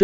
Chương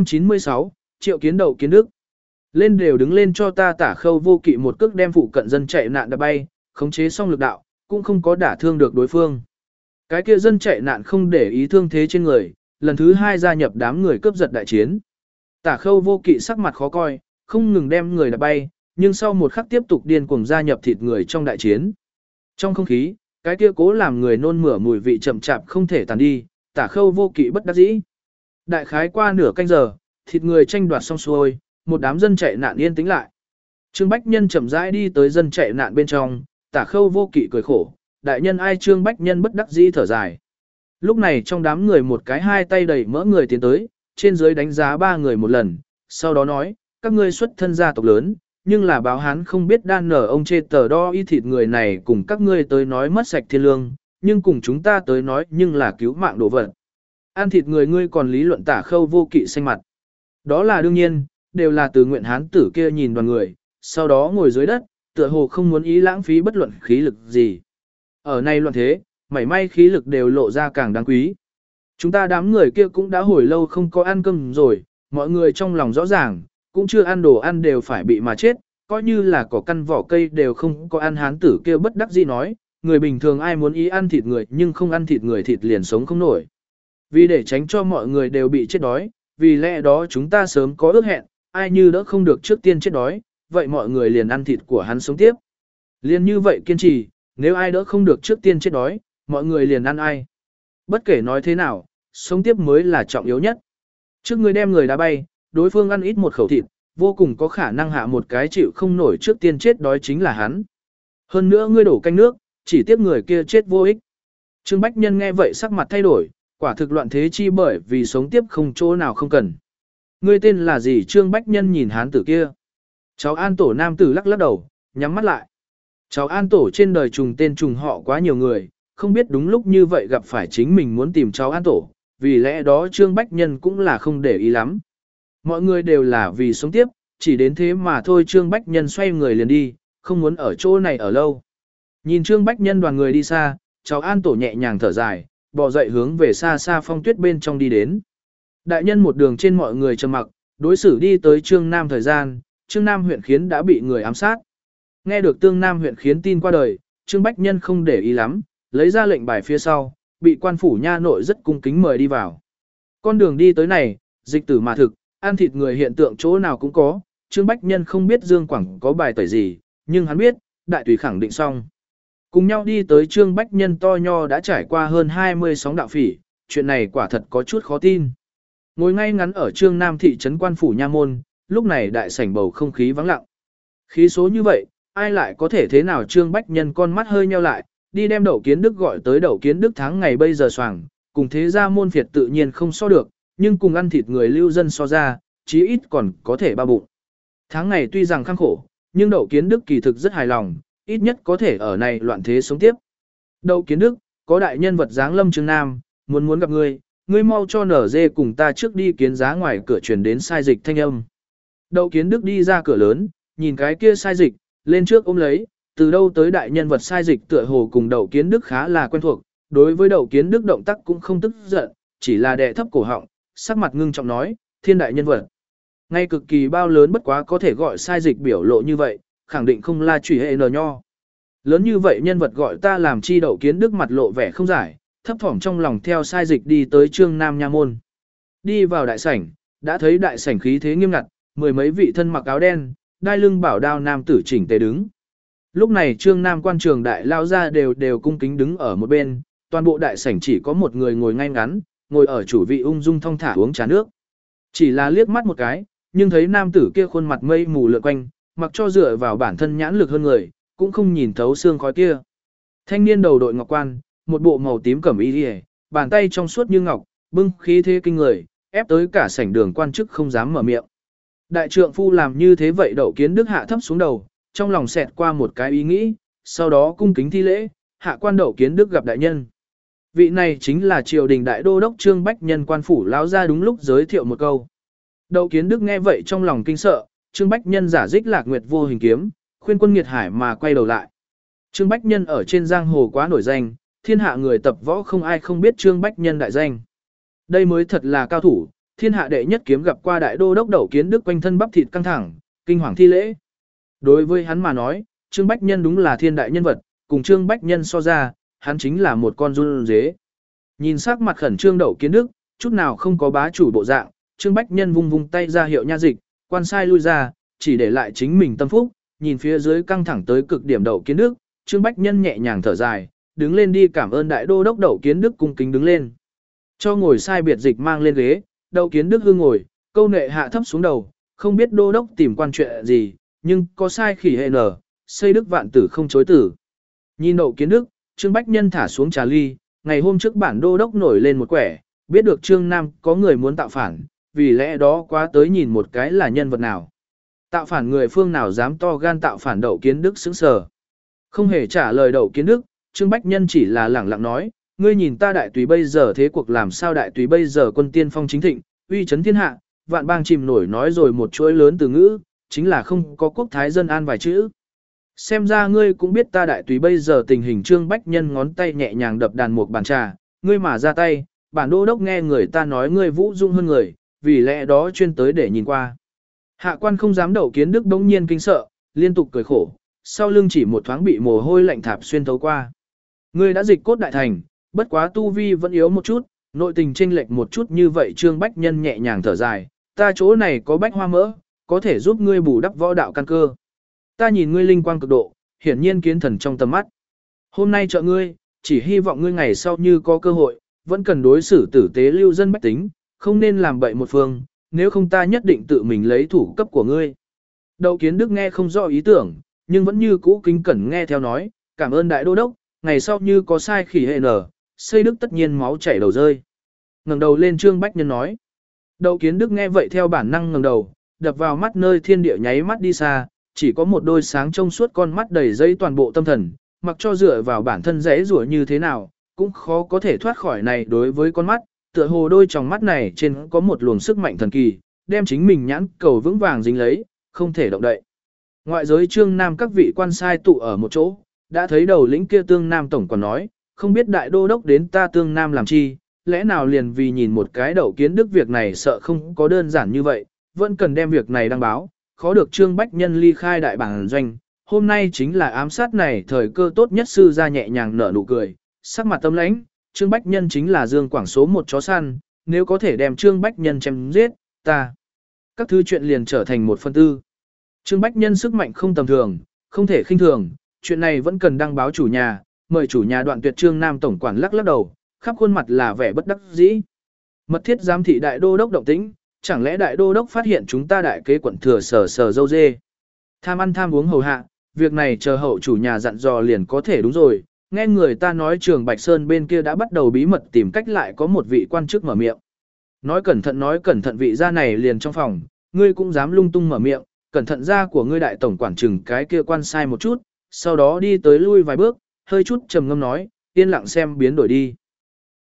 696, Triệu Kiến Đậu Kiến Đức. Lên đều đứng lên cho ta. Tả Khâu Vô Kỵ một cước đem phụ cận dân chạy nạn đã bay, khống chế xong lực đạo, cũng không có đả thương được đối phương. Cái kia dân chạy nạn không để ý thương thế trên người, lần thứ hai gia nhập đám người cướp giật đại chiến. Tả Khâu Vô Kỵ sắc mặt khó coi, không ngừng đem người đã bay, nhưng sau một khắc tiếp tục điên cuồng gia nhập thịt người trong đại chiến. Trong không khí, cái kia cố làm người nôn mửa mùi vị chậm chạp không thể tàn đi, Tả Khâu Vô Kỵ bất đắc dĩ. Đại khái qua nửa canh giờ, thịt người tranh đoạt xong xuôi, một đám dân chạy nạn yên tĩnh lại. Trương Bách Nhân chậm rãi đi tới dân chạy nạn bên trong, Tả Khâu Vô Kỵ cười khổ, đại nhân ai. Trương Bách Nhân bất đắc dĩ thở dài. Lúc này trong đám người một cái hai tay đầy mỡ người tiến tới, trên dưới đánh giá ba người một lần, sau đó nói, các ngươi xuất thân gia tộc lớn, nhưng là báo hán không biết đan nở ông chê tờ đo y thịt người này cùng các ngươi tới nói mất sạch thiên lương, nhưng cùng chúng ta tới nói nhưng là cứu mạng đồ vật. Ăn thịt người ngươi còn lý luận. Tả Khâu Vô Kỵ xanh mặt. Đó là đương nhiên, đều là từ nguyện hán tử kia nhìn đoàn người, sau đó ngồi dưới đất, tựa hồ không muốn ý lãng phí bất luận khí lực gì. Ở này loạn thế, mảy may khí lực đều lộ ra càng đáng quý. Chúng ta đám người kia cũng đã hồi lâu không có ăn cơm rồi, mọi người trong lòng rõ ràng, cũng chưa ăn đồ ăn đều phải bị mà chết, coi như là có căn vỏ cây đều không có ăn. Hán tử kia bất đắc dĩ nói, người bình thường ai muốn ý ăn thịt người nhưng không ăn thịt người thịt liền sống không nổi. Vì để tránh cho mọi người đều bị chết đói, vì lẽ đó chúng ta sớm có ước hẹn, ai như đỡ không được trước tiên chết đói, vậy mọi người liền ăn thịt của hắn sống tiếp. Liền như vậy kiên trì, nếu ai đỡ không được trước tiên chết đói, mọi người liền ăn ai. Bất kể nói thế nào, sống tiếp mới là trọng yếu nhất. Trước người đem người đá bay, đối phương ăn ít một khẩu thịt, vô cùng có khả năng hạ một cái chịu không nổi trước tiên chết đói chính là hắn. Hơn nữa ngươi đổ canh nước, chỉ tiếc người kia chết vô ích. Trương Bách Nhân nghe vậy sắc mặt thay đổi, quả thực loạn thế chi bởi vì sống tiếp không chỗ nào không cần. Ngươi tên là gì? Trương Bách Nhân nhìn hán tử kia. Cháu An Tổ. Nam tử lắc lắc đầu, nhắm mắt lại. Cháu An Tổ trên đời trùng tên trùng họ quá nhiều người, không biết đúng lúc như vậy gặp phải chính mình muốn tìm cháu An Tổ, vì lẽ đó Trương Bách Nhân cũng là không để ý lắm. Mọi người đều là vì sống tiếp, chỉ đến thế mà thôi. Trương Bách Nhân xoay người liền đi, không muốn ở chỗ này ở lâu. Nhìn Trương Bách Nhân đoàn người đi xa, cháu An Tổ nhẹ nhàng thở dài, bò dậy hướng về xa xa phong tuyết bên trong đi đến. Đại nhân một đường trên mọi người trầm mặc, đối xử đi tới Trương Nam thời gian, Trương Nam huyện khiến đã bị người ám sát. Nghe được Tương Nam huyện khiến tin qua đời, Trương Bách Nhân không để ý lắm, lấy ra lệnh bài phía sau, bị quan phủ nha nội rất cung kính mời đi vào. Con đường đi tới này, dịch tử mà thực, ăn thịt người hiện tượng chỗ nào cũng có, Trương Bách Nhân không biết Dương Quảng có bài tẩy gì, nhưng hắn biết, đại tùy khẳng định xong. Cùng nhau đi tới Trương Bách Nhân to nho đã trải qua hơn 20 sóng đạo phỉ, chuyện này quả thật có chút khó tin. Ngồi ngay ngắn ở Trương Nam thị trấn quan phủ nha môn, lúc này đại sảnh bầu không khí vắng lặng. Khí số như vậy, ai lại có thể thế nào? Trương Bách Nhân con mắt hơi nheo lại, đi đem Đậu Kiến Đức gọi tới. Đậu Kiến Đức tháng ngày bây giờ soảng, cùng thế gia môn phiệt tự nhiên không so được, nhưng cùng ăn thịt người lưu dân so ra, chí ít còn có thể ba bụng. Tháng ngày tuy rằng khăng khổ, nhưng Đậu Kiến Đức kỳ thực rất hài lòng, ít nhất có thể ở này loạn thế sống tiếp. Đậu Kiến Đức, có đại nhân vật giáng lâm Trương Nam, muốn gặp ngươi, ngươi mau cho nở dê cùng ta trước đi kiến giá. Ngoài cửa truyền đến sai dịch thanh âm. Đậu Kiến Đức đi ra cửa lớn, nhìn cái kia sai dịch, lên trước ôm lấy, từ đâu tới đại nhân vật. Sai dịch tựa hồ cùng Đậu Kiến Đức khá là quen thuộc, đối với Đậu Kiến Đức động tác cũng không tức giận, chỉ là đè thấp cổ họng, sắc mặt ngưng trọng nói, thiên đại nhân vật. Ngay cực kỳ bao lớn bất quá có thể gọi sai dịch biểu lộ như vậy, khẳng định không là chủy hệ nờ nho. Lớn như vậy nhân vật gọi ta làm chi? Đậu Kiến Đức mặt lộ vẻ không giải, thấp thỏm trong lòng theo sai dịch đi tới Trương Nam nha môn. Đi vào đại sảnh, đã thấy đại sảnh khí thế nghiêm ngặt, mười mấy vị thân mặc áo đen, đai lưng bảo đao nam tử chỉnh tề đứng. Lúc này Trương Nam quan trường đại lao ra đều cung kính đứng ở một bên, toàn bộ đại sảnh chỉ có một người ngồi ngay ngắn, ngồi ở chủ vị ung dung thong thả uống trà nước. Chỉ là liếc mắt một cái, nhưng thấy nam tử kia khuôn mặt mây mù lượn quanh, mặc cho dựa vào bản thân nhãn lực hơn người, cũng không nhìn thấu xương khói kia. Thanh niên đầu đội ngọc quan, một bộ màu tím cẩm y liề, bàn tay trong suốt như ngọc, bưng khí thế kinh người, ép tới cả sảnh đường quan chức không dám mở miệng. Đại trượng phu làm như thế vậy? Đậu Kiến Đức hạ thấp xuống đầu, trong lòng xẹt qua một cái ý nghĩ, sau đó cung kính thi lễ, hạ quan Đậu Kiến Đức gặp đại nhân. Vị này chính là triều đình đại đô đốc Trương Bách Nhân. Quan phủ lão ra đúng lúc giới thiệu một câu. Đậu Kiến Đức nghe vậy trong lòng kinh sợ, Trương Bách Nhân giả dích Lạc Nguyệt vô hình kiếm, khuyên quân nghiệt hải mà quay đầu lại. Trương Bách Nhân ở trên giang hồ quá nổi danh, thiên hạ người tập võ không ai không biết Trương Bách Nhân đại danh. Đây mới thật là cao thủ, Thiên hạ đệ nhất kiếm gặp qua đại đô đốc Đậu Kiến Đức quanh thân bắp thịt căng thẳng, kinh hoàng thi lễ. Đối với hắn mà nói, Trương Bách Nhân đúng là thiên đại nhân vật, cùng Trương Bách Nhân so ra, hắn chính là một con run dế. Nhìn sắc mặt khẩn trương Đậu Kiến Đức, chút nào không có bá chủ bộ dạng, Trương Bách Nhân vung vung tay ra hiệu nha dịch, quan sai lui ra, chỉ để lại chính mình tâm phúc, nhìn phía dưới căng thẳng tới cực điểm Đậu Kiến Đức, Trương Bách Nhân nhẹ nhàng thở dài, đứng lên đi cảm ơn đại đô đốc Đậu Kiến Đức cung kính đứng lên. Cho ngồi sai biệt dịch mang lên ghế, Đậu Kiến Đức hư ngồi, câu nệ hạ thấp xuống đầu, không biết đô đốc tìm quan chuyện gì, nhưng có sai khỉ hệ nở, xây đức vạn tử không chối tử. Nhìn Đậu Kiến Đức, Trương Bách Nhân thả xuống trà ly, ngày hôm trước bản đô đốc nổi lên một quẻ, biết được Trương Nam có người muốn tạo phản, vì lẽ đó quá tới nhìn một cái là nhân vật nào. Tạo phản người phương nào dám to gan tạo phản Đậu Kiến Đức sững sờ. Không hề trả lời Đậu Kiến Đức, Trương Bách Nhân chỉ là lẳng lặng nói, ngươi nhìn ta đại túy bây giờ thế cuộc làm sao đại túy bây giờ quân tiên phong chính thịnh, uy chấn thiên hạ, vạn bang chìm nổi nói rồi một chuỗi lớn từ ngữ, chính là không có quốc thái dân an vài chữ. Xem ra ngươi cũng biết ta đại túy bây giờ tình hình. Trương Bách Nhân ngón tay nhẹ nhàng đập đàn một bàn trà, ngươi mà ra tay, bản đô đốc nghe người ta nói ngươi vũ dung hơn người, vì lẽ đó chuyên tới để nhìn qua. Hạ quan không dám. Đậu Kiến Đức bỗng nhiên kinh sợ, liên tục cười khổ, sau lưng chỉ một thoáng bị mồ hôi lạnh thạp xuyên thấu qua. Ngươi đã dịch cốt đại thành, bất quá tu vi vẫn yếu một chút, nội tình chênh lệch một chút như vậy. Trương Bách Nhân nhẹ nhàng thở dài, ta chỗ này có bách hoa mỡ, có thể giúp ngươi bù đắp võ đạo căn cơ. Ta nhìn ngươi linh quang cực độ, hiển nhiên kiến thần trong tầm mắt. Hôm nay trợ ngươi, chỉ hy vọng ngươi ngày sau như có cơ hội, vẫn cần đối xử tử tế lưu dân bách tính, không nên làm bậy một phương, nếu không ta nhất định tự mình lấy thủ cấp của ngươi. Đậu Kiến Đức nghe không rõ ý tưởng, nhưng vẫn như cũ kính cẩn nghe theo nói, cảm ơn đại đô đốc, ngày sau như có sai khỉ hệ nở, xây đức tất nhiên máu chảy đầu rơi. Ngẩng đầu lên Trương Bách Nhân nói. Đậu Kiến Đức nghe vậy theo bản năng ngẩng đầu, đập vào mắt nơi thiên địa nháy mắt đi xa, chỉ có một đôi sáng trong suốt con mắt đầy dây toàn bộ tâm thần, mặc cho dựa vào bản thân dễ rủa như thế nào, cũng khó có thể thoát khỏi này. Đối với con mắt, tựa hồ đôi tròng mắt này trên có một luồng sức mạnh thần kỳ, đem chính mình nhãn cầu vững vàng dính lấy, không thể động đậy. Ngoại giới Trương Nam các vị quan sai tụ ở một chỗ, đã thấy đầu lĩnh kia Tương Nam tổng còn nói, không biết đại đô đốc đến ta Tương Nam làm chi, lẽ nào liền vì nhìn một cái Đậu Kiến Đức. Việc này sợ không có đơn giản như vậy, vẫn cần đem việc này đăng báo, khó được Trương Bách Nhân ly khai đại bản doanh, hôm nay chính là ám sát này thời cơ tốt nhất. Sư ra nhẹ nhàng nở nụ cười, sắc mặt tâm lãnh, Trương Bách Nhân chính là Dương Quảng số một chó săn, nếu có thể đem Trương Bách Nhân chém giết, ta các thứ chuyện liền trở thành 1/4. Trương Bách Nhân sức mạnh không tầm thường, không thể khinh thường, chuyện này vẫn cần đăng báo chủ nhà, mời chủ nhà Đoạn Tuyệt. Trương Nam tổng quản lắc lắc đầu, khắp khuôn mặt là vẻ bất đắc dĩ. Mật thiết giám thị đại đô đốc động tĩnh, chẳng lẽ đại đô đốc phát hiện chúng ta đại kế quận thừa sờ dâu dê. Tham ăn tham uống hầu hạ, việc này chờ hậu chủ nhà dặn dò liền có thể. Đúng rồi, nghe người ta nói Trường Bạch Sơn bên kia đã bắt đầu bí mật tìm cách lại có một vị quan chức mở miệng. Nói cẩn thận vị gia này liền trong phòng, ngươi cũng dám lung tung mở miệng, cẩn thận ra của ngươi đại tổng quản chừng cái kia quan sai một chút, sau đó đi tới lui vài bước, hơi chút trầm ngâm nói, yên lặng xem biến đổi đi.